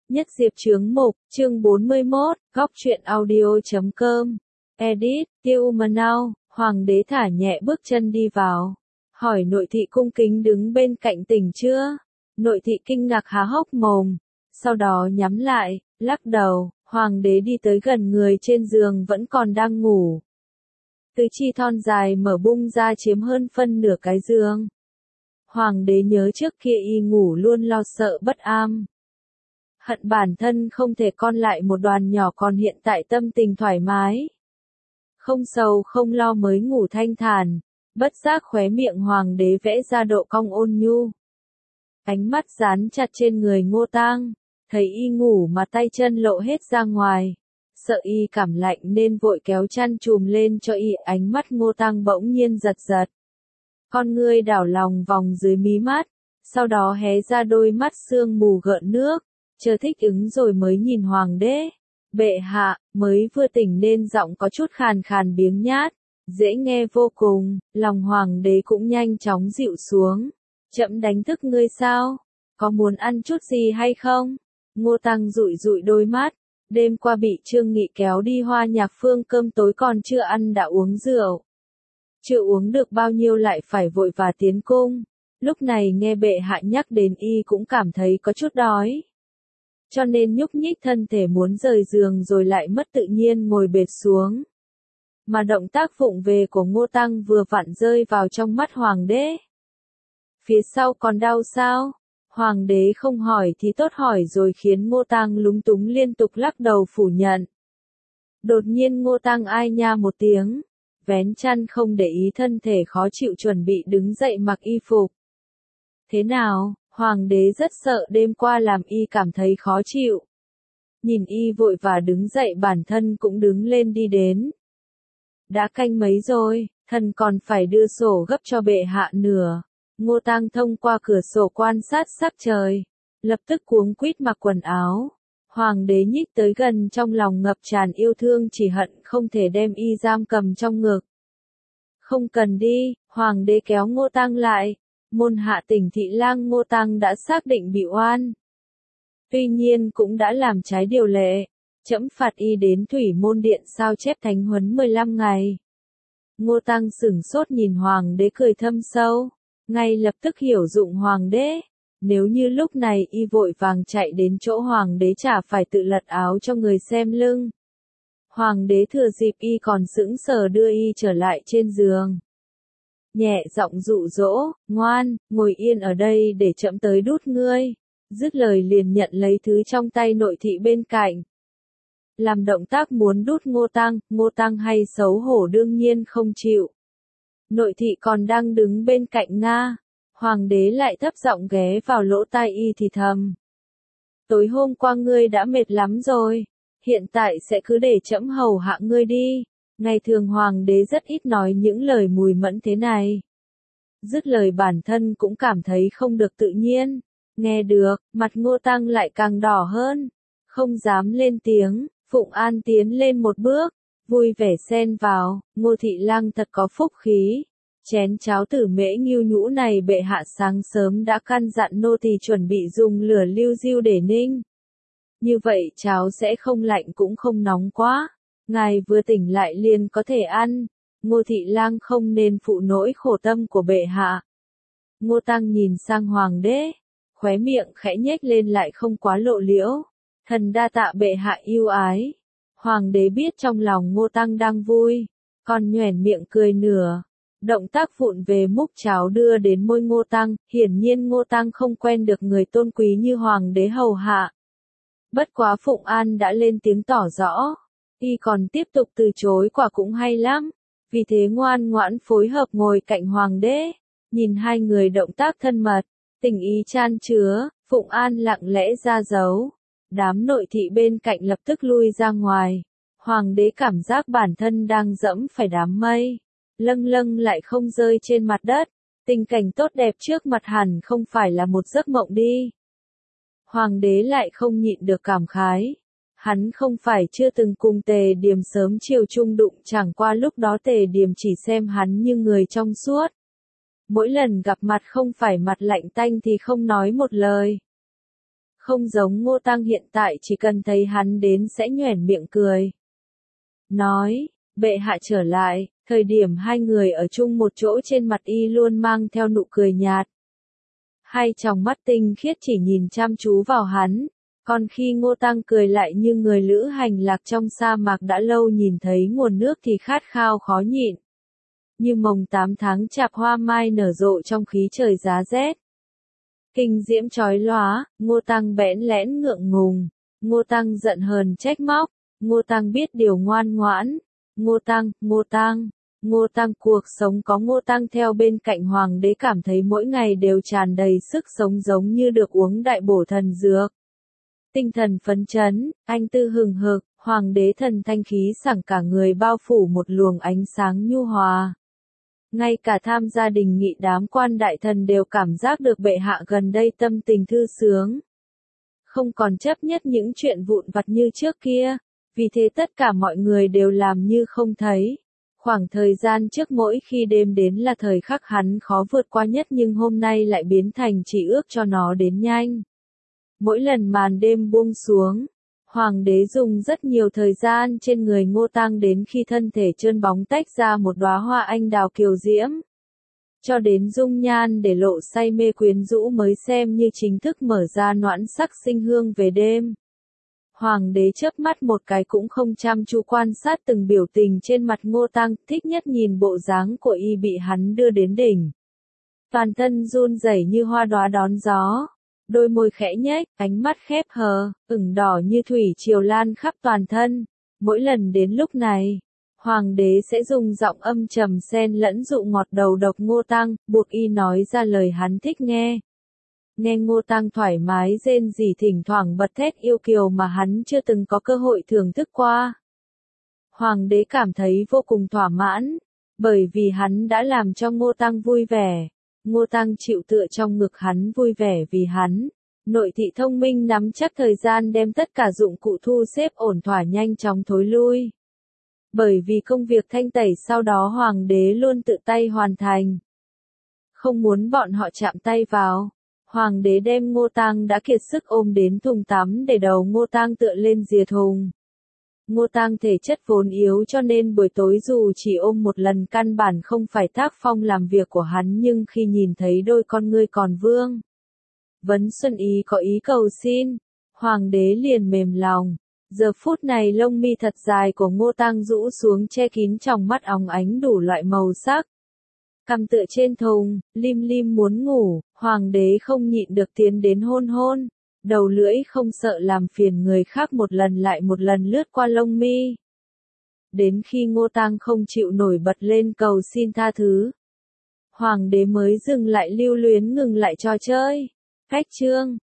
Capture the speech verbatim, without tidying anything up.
Nhất Diệp Chướng Mục, chương bốn mươi mốt, góc truyện audio.com. Edit, Tiêu Mờ Nau, Hoàng đế thả nhẹ bước chân đi vào. Hỏi nội thị cung kính đứng bên cạnh tỉnh chưa? Nội thị kinh ngạc há hốc mồm. Sau đó nhắm lại, lắc đầu, Hoàng đế đi tới gần người trên giường vẫn còn đang ngủ. Tứ chi thon dài mở bung ra chiếm hơn phân nửa cái giường. Hoàng đế nhớ trước kia y ngủ luôn lo sợ bất am. Hận bản thân không thể con lại một đoàn nhỏ, còn hiện tại tâm tình thoải mái. Không sầu không lo mới ngủ thanh thản, bất giác khóe miệng hoàng đế vẽ ra độ cong ôn nhu. Ánh mắt dán chặt trên người Ngô Tang, thấy y ngủ mà tay chân lộ hết ra ngoài. Sợ y cảm lạnh nên vội kéo chăn trùm lên cho y, ánh mắt Ngô Tang bỗng nhiên giật giật. Con ngươi đảo lòng vòng dưới mí mắt, sau đó hé ra đôi mắt sương mù gợn nước. Chờ thích ứng rồi mới nhìn hoàng đế. Bệ hạ, mới vừa tỉnh nên giọng có chút khàn khàn biếng nhát, dễ nghe vô cùng, lòng hoàng đế cũng nhanh chóng dịu xuống. Chậm đánh thức ngươi sao? Có muốn ăn chút gì hay không? Ngô Tăng dụi dụi đôi mắt, đêm qua bị Trương Nghị kéo đi Hoa Nhạc Phương cơm tối còn chưa ăn đã uống rượu. Chưa uống được bao nhiêu lại phải vội vã tiến cung, lúc này nghe bệ hạ nhắc đến y cũng cảm thấy có chút đói. Cho nên nhúc nhích thân thể muốn rời giường rồi lại mất tự nhiên ngồi bệt xuống. Mà động tác vụng về của Ngô Tăng vừa vặn rơi vào trong mắt hoàng đế. Phía sau còn đau sao? Hoàng đế không hỏi thì tốt hỏi rồi khiến Ngô Tăng lúng túng liên tục lắc đầu phủ nhận. Đột nhiên Ngô Tăng ai nha một tiếng, vén chăn không để ý thân thể khó chịu chuẩn bị đứng dậy mặc y phục. Thế nào? Hoàng đế rất sợ đêm qua làm y cảm thấy khó chịu. Nhìn y vội và đứng dậy bản thân cũng đứng lên đi đến. Đã canh mấy rồi, thần còn phải đưa sổ gấp cho bệ hạ nửa. Ngô Tăng thông qua cửa sổ quan sát sắc trời, lập tức cuống quýt mặc quần áo. Hoàng đế nhích tới gần trong lòng ngập tràn yêu thương, chỉ hận không thể đem y giam cầm trong ngực. Không cần đi, hoàng đế kéo Ngô Tăng lại. Môn hạ tỉnh thị lang Ngô Tăng đã xác định bị oan. Tuy nhiên cũng đã làm trái điều lệ, trẫm phạt y đến thủy môn điện sao chép thánh huấn mười lăm ngày. Ngô Tăng sửng sốt nhìn hoàng đế cười thâm sâu, ngay lập tức hiểu dụng hoàng đế. Nếu như lúc này y vội vàng chạy đến chỗ hoàng đế chả phải tự lật áo cho người xem lưng. Hoàng đế thừa dịp y còn sững sờ đưa y trở lại trên giường. Nhẹ giọng dụ dỗ, ngoan, ngồi yên ở đây để trẫm tới đút ngươi. Dứt lời liền nhận lấy thứ trong tay nội thị bên cạnh. Làm động tác muốn đút Ngô Tăng, Ngô Tăng hay xấu hổ đương nhiên không chịu. Nội thị còn đang đứng bên cạnh Nga. Hoàng đế lại thấp giọng ghé vào lỗ tai y thì thầm. Tối hôm qua ngươi đã mệt lắm rồi, hiện tại sẽ cứ để trẫm hầu hạ ngươi đi. Ngày thường hoàng đế rất ít nói những lời mùi mẫn thế này. Dứt lời bản thân cũng cảm thấy không được tự nhiên. Nghe được, mặt Ngô Tăng lại càng đỏ hơn. Không dám lên tiếng, Phụng An tiến lên một bước, vui vẻ xen vào, Ngô thị lang thật có phúc khí. Chén cháo tử mễ nghiêu nhũ này bệ hạ sáng sớm đã căn dặn nô tỳ chuẩn bị dùng lửa liu riu để ninh. Như vậy cháo sẽ không lạnh cũng không nóng quá. Ngài vừa tỉnh lại liền có thể ăn, Ngô thị lang không nên phụ nỗi khổ tâm của bệ hạ. Ngô Tăng nhìn sang hoàng đế, khóe miệng khẽ nhếch lên lại không quá lộ liễu. Thần đa tạ bệ hạ yêu ái. Hoàng đế biết trong lòng Ngô Tăng đang vui, còn nhoẻn miệng cười nửa. Động tác vụn về múc cháo đưa đến môi Ngô Tăng, hiển nhiên Ngô Tăng không quen được người tôn quý như hoàng đế hầu hạ. Bất quá Phụng An đã lên tiếng tỏ rõ. Y còn tiếp tục từ chối quả cũng hay lắm, vì thế ngoan ngoãn phối hợp ngồi cạnh hoàng đế, nhìn hai người động tác thân mật, tình ý chan chứa, Phụng An lặng lẽ ra dấu. Đám nội thị bên cạnh lập tức lui ra ngoài, hoàng đế cảm giác bản thân đang dẫm phải đám mây, lâng lâng lại không rơi trên mặt đất, tình cảnh tốt đẹp trước mặt hẳn không phải là một giấc mộng đi. Hoàng đế lại không nhịn được cảm khái. Hắn không phải chưa từng cùng Tề Điềm sớm chiều chung đụng, chẳng qua lúc đó Tề Điềm chỉ xem hắn như người trong suốt. Mỗi lần gặp mặt không phải mặt lạnh tanh thì không nói một lời. Không giống Ngô Tăng hiện tại chỉ cần thấy hắn đến sẽ nhoẻn miệng cười. Nói, bệ hạ trở lại, thời điểm hai người ở chung một chỗ trên mặt y luôn mang theo nụ cười nhạt. Hai tròng mắt tinh khiết chỉ nhìn chăm chú vào hắn, còn khi Ngô Tăng cười lại như người lữ hành lạc trong sa mạc đã lâu nhìn thấy nguồn nước thì khát khao khó nhịn. Như mồng tám tháng chạp hoa mai nở rộ trong khí trời giá rét. Kinh diễm chói lóa, Ngô Tăng bẽn lẽn ngượng ngùng, Ngô Tăng giận hờn trách móc, Ngô Tăng biết điều ngoan ngoãn, Ngô Tăng, Ngô Tăng, Ngô Tăng cuộc sống có Ngô Tăng theo bên cạnh hoàng đế cảm thấy mỗi ngày đều tràn đầy sức sống giống như được uống đại bổ thần dược. Tinh thần phấn chấn, anh tư hừng hực, hoàng đế thần thanh khí sảng cả người bao phủ một luồng ánh sáng nhu hòa. Ngay cả tham gia đình nghị đám quan đại thần đều cảm giác được bệ hạ gần đây tâm tình thư sướng. Không còn chấp nhất những chuyện vụn vặt như trước kia, vì thế tất cả mọi người đều làm như không thấy. Khoảng thời gian trước mỗi khi đêm đến là thời khắc hắn khó vượt qua nhất nhưng hôm nay lại biến thành chỉ ước cho nó đến nhanh. Mỗi lần màn đêm buông xuống, hoàng đế dùng rất nhiều thời gian trên người Ngô Tăng đến khi thân thể trơn bóng tách ra một đóa hoa anh đào kiều diễm. Cho đến dung nhan để lộ say mê quyến rũ mới xem như chính thức mở ra noãn sắc sinh hương về đêm. Hoàng đế chớp mắt một cái cũng không chăm chú quan sát từng biểu tình trên mặt Ngô Tăng, thích nhất nhìn bộ dáng của y bị hắn đưa đến đỉnh. Toàn thân run rẩy như hoa đóa đón gió. Đôi môi khẽ nhếch, ánh mắt khép hờ, ửng đỏ như thủy triều lan khắp toàn thân. Mỗi lần đến lúc này, hoàng đế sẽ dùng giọng âm trầm xen lẫn dụ ngọt đầu độc Ngô Tăng, buộc y nói ra lời hắn thích nghe. Nghe Ngô Tăng thoải mái rên rỉ thỉnh thoảng bật thét yêu kiều mà hắn chưa từng có cơ hội thưởng thức qua. Hoàng đế cảm thấy vô cùng thỏa mãn, bởi vì hắn đã làm cho Ngô Tăng vui vẻ. Ngô Tăng chịu tựa trong ngực hắn vui vẻ vì hắn. Nội thị thông minh nắm chắc thời gian đem tất cả dụng cụ thu xếp ổn thỏa nhanh chóng thối lui. Bởi vì công việc thanh tẩy sau đó hoàng đế luôn tự tay hoàn thành. Không muốn bọn họ chạm tay vào. Hoàng đế đem Ngô Tăng đã kiệt sức ôm đến thùng tắm để đầu Ngô Tăng tựa lên rìa thùng. Ngô Tăng thể chất vốn yếu cho nên buổi tối dù chỉ ôm một lần căn bản không phải tác phong làm việc của hắn nhưng khi nhìn thấy đôi con ngươi còn vương. Vấn Xuân Ý có ý cầu xin, hoàng đế liền mềm lòng. Giờ phút này lông mi thật dài của Ngô Tăng rũ xuống che kín tròng mắt óng ánh đủ loại màu sắc. Cằm tựa trên thùng, lim lim muốn ngủ, hoàng đế không nhịn được tiến đến hôn hôn. Đầu lưỡi không sợ làm phiền người khác một lần lại một lần lướt qua lông mi. Đến khi Ngô Tăng không chịu nổi bật lên cầu xin tha thứ. Hoàng đế mới dừng lại lưu luyến ngừng lại trò chơi. Cách chương